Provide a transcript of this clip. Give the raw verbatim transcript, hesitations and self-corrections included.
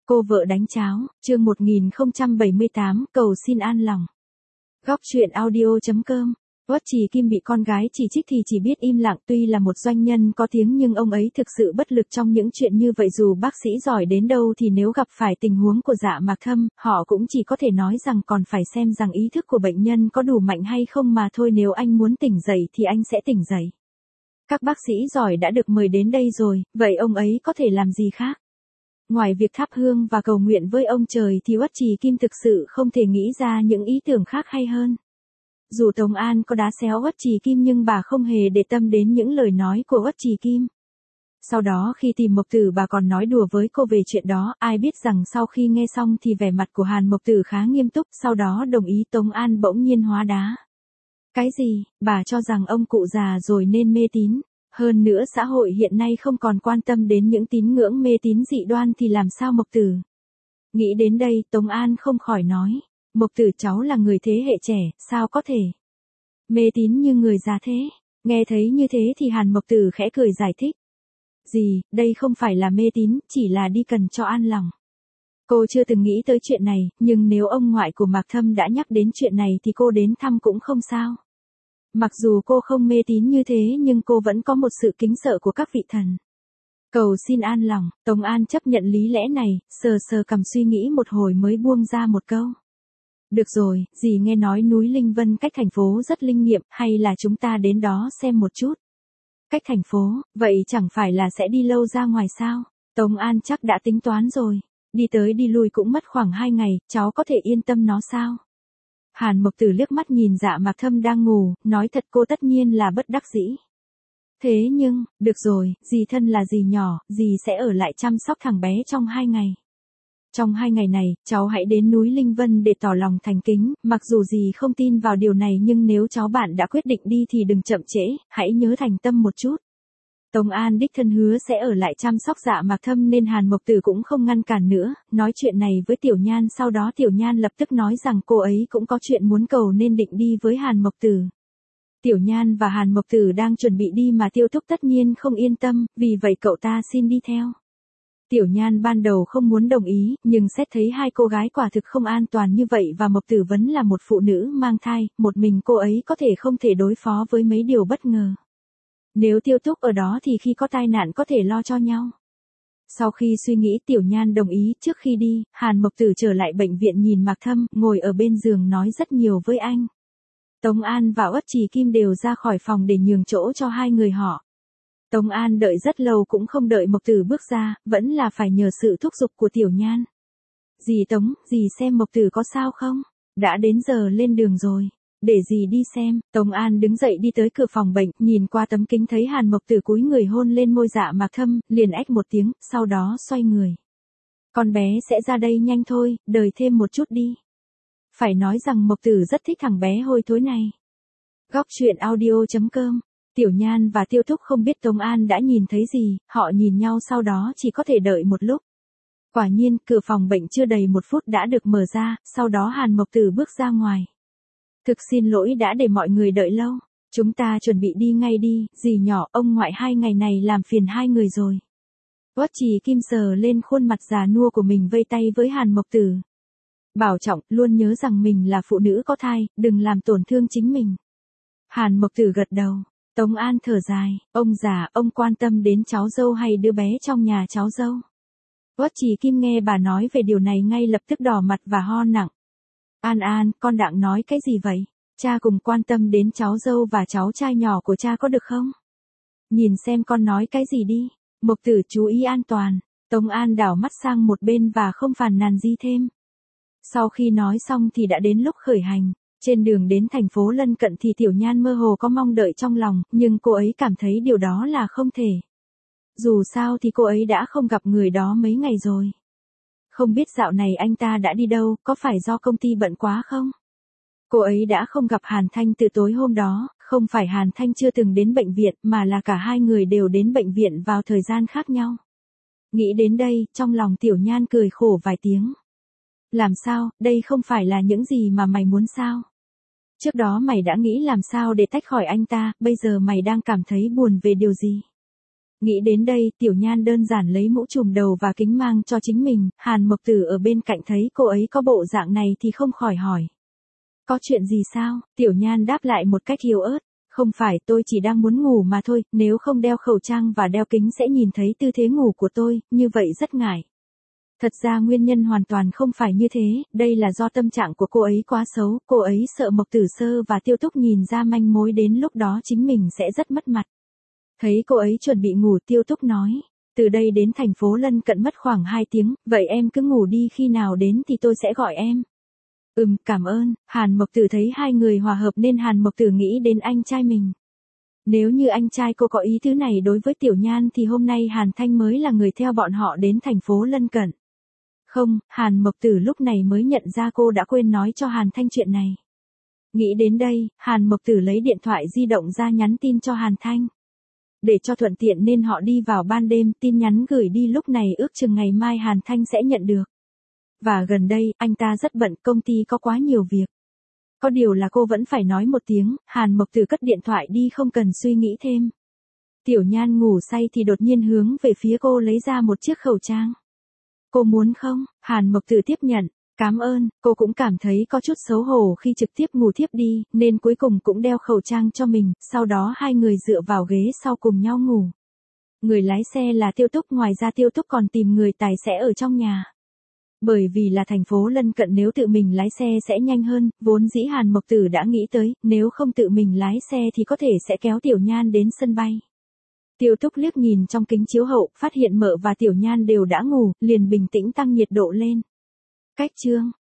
Cô vợ đánh cháo, chương một nghìn không trăm bảy mươi tám, cầu xin an lòng. Góc truyện audio chấm com. Uất Trì Kim bị con gái chỉ trích thì chỉ biết im lặng, tuy là một doanh nhân có tiếng nhưng ông ấy thực sự bất lực trong những chuyện như vậy, dù bác sĩ giỏi đến đâu thì nếu gặp phải tình huống của Dạ Mạc Thâm, họ cũng chỉ có thể nói rằng còn phải xem rằng ý thức của bệnh nhân có đủ mạnh hay không mà thôi, nếu anh muốn tỉnh dậy thì anh sẽ tỉnh dậy. Các bác sĩ giỏi đã được mời đến đây rồi, vậy ông ấy có thể làm gì khác? Ngoài việc thắp hương và cầu nguyện với ông trời thì Uất Trì Kim thực sự không thể nghĩ ra những ý tưởng khác hay hơn. Dù Tống An có đá xéo Uất Trì Kim nhưng bà không hề để tâm đến những lời nói của Uất Trì Kim. Sau đó khi tìm Mộc Tử bà còn nói đùa với cô về chuyện đó, ai biết rằng sau khi nghe xong thì vẻ mặt của Hàn Mộc Tử khá nghiêm túc, sau đó đồng ý. Tống An bỗng nhiên hóa đá. Cái gì, bà cho rằng ông cụ già rồi nên mê tín? Hơn nữa xã hội hiện nay không còn quan tâm đến những tín ngưỡng mê tín dị đoan thì làm sao Mộc Tử? Nghĩ đến đây Tống An không khỏi nói, Mộc Tử cháu là người thế hệ trẻ, sao có thể mê tín như người già thế? Nghe thấy như thế thì Hàn Mộc Tử khẽ cười giải thích. Gì, đây không phải là mê tín, chỉ là đi cần cho an lòng. Cô chưa từng nghĩ tới chuyện này, nhưng nếu ông ngoại của Mạc Thâm đã nhắc đến chuyện này thì cô đến thăm cũng không sao. Mặc dù cô không mê tín như thế nhưng cô vẫn có một sự kính sợ của các vị thần. Cầu xin an lòng, Tống An chấp nhận lý lẽ này, sờ sờ cằm suy nghĩ một hồi mới buông ra một câu. Được rồi, dì nghe nói núi Linh Vân cách thành phố rất linh nghiệm, hay là chúng ta đến đó xem một chút. Cách thành phố, vậy chẳng phải là sẽ đi lâu ra ngoài sao? Tống An chắc đã tính toán rồi. Đi tới đi lui cũng mất khoảng hai ngày, cháu có thể yên tâm nó sao? Hàn Mộc Tử liếc mắt nhìn Dạ Mạc Thâm đang ngủ, nói thật cô tất nhiên là bất đắc dĩ. Thế nhưng, được rồi, dì thân là dì nhỏ, dì sẽ ở lại chăm sóc thằng bé trong hai ngày. Trong hai ngày này, cháu hãy đến núi Linh Vân để tỏ lòng thành kính, mặc dù dì không tin vào điều này nhưng nếu cháu bạn đã quyết định đi thì đừng chậm trễ, hãy nhớ thành tâm một chút. Tống An đích thân hứa sẽ ở lại chăm sóc Dạ Mạc Thâm nên Hàn Mộc Tử cũng không ngăn cản nữa, nói chuyện này với Tiểu Nhan, sau đó Tiểu Nhan lập tức nói rằng cô ấy cũng có chuyện muốn cầu nên định đi với Hàn Mộc Tử. Tiểu Nhan và Hàn Mộc Tử đang chuẩn bị đi mà Tiêu Thúc tất nhiên không yên tâm, vì vậy cậu ta xin đi theo. Tiểu Nhan ban đầu không muốn đồng ý, nhưng xét thấy hai cô gái quả thực không an toàn như vậy và Mộc Tử vẫn là một phụ nữ mang thai, một mình cô ấy có thể không thể đối phó với mấy điều bất ngờ. Nếu Tiêu Thúc ở đó thì khi có tai nạn có thể lo cho nhau. Sau khi suy nghĩ Tiểu Nhan đồng ý. Trước khi đi, Hàn Mộc Tử trở lại bệnh viện nhìn Mạc Thâm, ngồi ở bên giường nói rất nhiều với anh. Tống An và Uất Trì Kim đều ra khỏi phòng để nhường chỗ cho hai người họ. Tống An đợi rất lâu cũng không đợi Mộc Tử bước ra, vẫn là phải nhờ sự thúc giục của Tiểu Nhan. Dì Tống, dì xem Mộc Tử có sao không? Đã đến giờ lên đường rồi. Để dì đi xem. Tống An đứng dậy đi tới cửa phòng bệnh, nhìn qua tấm kính thấy Hàn Mộc Tử cúi người hôn lên môi Dạ Mạc Thâm, liền ách một tiếng, sau đó xoay người. Con bé sẽ ra đây nhanh thôi, đợi thêm một chút đi. Phải nói rằng Mộc Tử rất thích thằng bé hôi thối này. Góc truyện audio chấm com. Tiểu Nhan và Tiêu Thúc không biết Tống An đã nhìn thấy gì, họ nhìn nhau sau đó chỉ có thể đợi một lúc. Quả nhiên, cửa phòng bệnh chưa đầy một phút đã được mở ra, sau đó Hàn Mộc Tử bước ra ngoài. Thực xin lỗi đã để mọi người đợi lâu, chúng ta chuẩn bị đi ngay đi, dì nhỏ, ông ngoại hai ngày này làm phiền hai người rồi. Uất Trì Kim sờ lên khuôn mặt già nua của mình vây tay với Hàn Mộc Tử. Bảo trọng, luôn nhớ rằng mình là phụ nữ có thai, đừng làm tổn thương chính mình. Hàn Mộc Tử gật đầu. Tống An thở dài, ông già, ông quan tâm đến cháu dâu hay đứa bé trong nhà cháu dâu? Uất Trì Kim nghe bà nói về điều này ngay lập tức đỏ mặt và ho nặng. An An, con đang nói cái gì vậy? Cha cùng quan tâm đến cháu dâu và cháu trai nhỏ của cha có được không? Nhìn xem con nói cái gì đi. Mộc Tử chú ý an toàn. Tống An đảo mắt sang một bên và không phàn nàn gì thêm. Sau khi nói xong thì đã đến lúc khởi hành. Trên đường đến thành phố lân cận thì Tiểu Nhan mơ hồ có mong đợi trong lòng, nhưng cô ấy cảm thấy điều đó là không thể. Dù sao thì cô ấy đã không gặp người đó mấy ngày rồi. Không biết dạo này anh ta đã đi đâu, có phải do công ty bận quá không? Cô ấy đã không gặp Hàn Thanh từ tối hôm đó, không phải Hàn Thanh chưa từng đến bệnh viện mà là cả hai người đều đến bệnh viện vào thời gian khác nhau. Nghĩ đến đây, trong lòng Tiểu Nhan cười khổ vài tiếng. Làm sao, đây không phải là những gì mà mày muốn sao? Trước đó mày đã nghĩ làm sao để tách khỏi anh ta, bây giờ mày đang cảm thấy buồn về điều gì? Nghĩ đến đây, Tiểu Nhan đơn giản lấy mũ trùm đầu và kính mang cho chính mình, Hàn Mộc Tử ở bên cạnh thấy cô ấy có bộ dạng này thì không khỏi hỏi. Có chuyện gì sao? Tiểu Nhan đáp lại một cách yếu ớt. Không phải, tôi chỉ đang muốn ngủ mà thôi, nếu không đeo khẩu trang và đeo kính sẽ nhìn thấy tư thế ngủ của tôi, như vậy rất ngại. Thật ra nguyên nhân hoàn toàn không phải như thế, đây là do tâm trạng của cô ấy quá xấu, cô ấy sợ Mộc Tử Sơ và Tiêu Túc nhìn ra manh mối đến lúc đó chính mình sẽ rất mất mặt. Thấy cô ấy chuẩn bị ngủ, Tiêu Túc nói, từ đây đến thành phố lân cận mất khoảng hai tiếng, vậy em cứ ngủ đi, khi nào đến thì tôi sẽ gọi em. Ừm, cảm ơn. Hàn Mộc Tử thấy hai người hòa hợp nên Hàn Mộc Tử nghĩ đến anh trai mình. Nếu như anh trai cô có ý thứ này đối với Tiểu Nhan thì hôm nay Hàn Thanh mới là người theo bọn họ đến thành phố lân cận. Không, Hàn Mộc Tử lúc này mới nhận ra cô đã quên nói cho Hàn Thanh chuyện này. Nghĩ đến đây, Hàn Mộc Tử lấy điện thoại di động ra nhắn tin cho Hàn Thanh. Để cho thuận tiện nên họ đi vào ban đêm, tin nhắn gửi đi lúc này ước chừng ngày mai Hàn Thanh sẽ nhận được. Và gần đây, anh ta rất bận, công ty có quá nhiều việc. Có điều là cô vẫn phải nói một tiếng, Hàn Mộc Tử cất điện thoại đi không cần suy nghĩ thêm. Tiểu Nhan ngủ say thì đột nhiên hướng về phía cô lấy ra một chiếc khẩu trang. Cô muốn không? Hàn Mộc Tử tiếp nhận. Cảm ơn, cô cũng cảm thấy có chút xấu hổ khi trực tiếp ngủ thiếp đi, nên cuối cùng cũng đeo khẩu trang cho mình, sau đó hai người dựa vào ghế sau cùng nhau ngủ. Người lái xe là Tiêu Túc, ngoài ra Tiêu Túc còn tìm người tài sẽ ở trong nhà. Bởi vì là thành phố lân cận nếu tự mình lái xe sẽ nhanh hơn, vốn dĩ Hàn Mộc Tử đã nghĩ tới, nếu không tự mình lái xe thì có thể sẽ kéo Tiểu Nhan đến sân bay. Tiêu Túc liếc nhìn trong kính chiếu hậu, phát hiện Mợ và Tiểu Nhan đều đã ngủ, liền bình tĩnh tăng nhiệt độ lên. Cách chương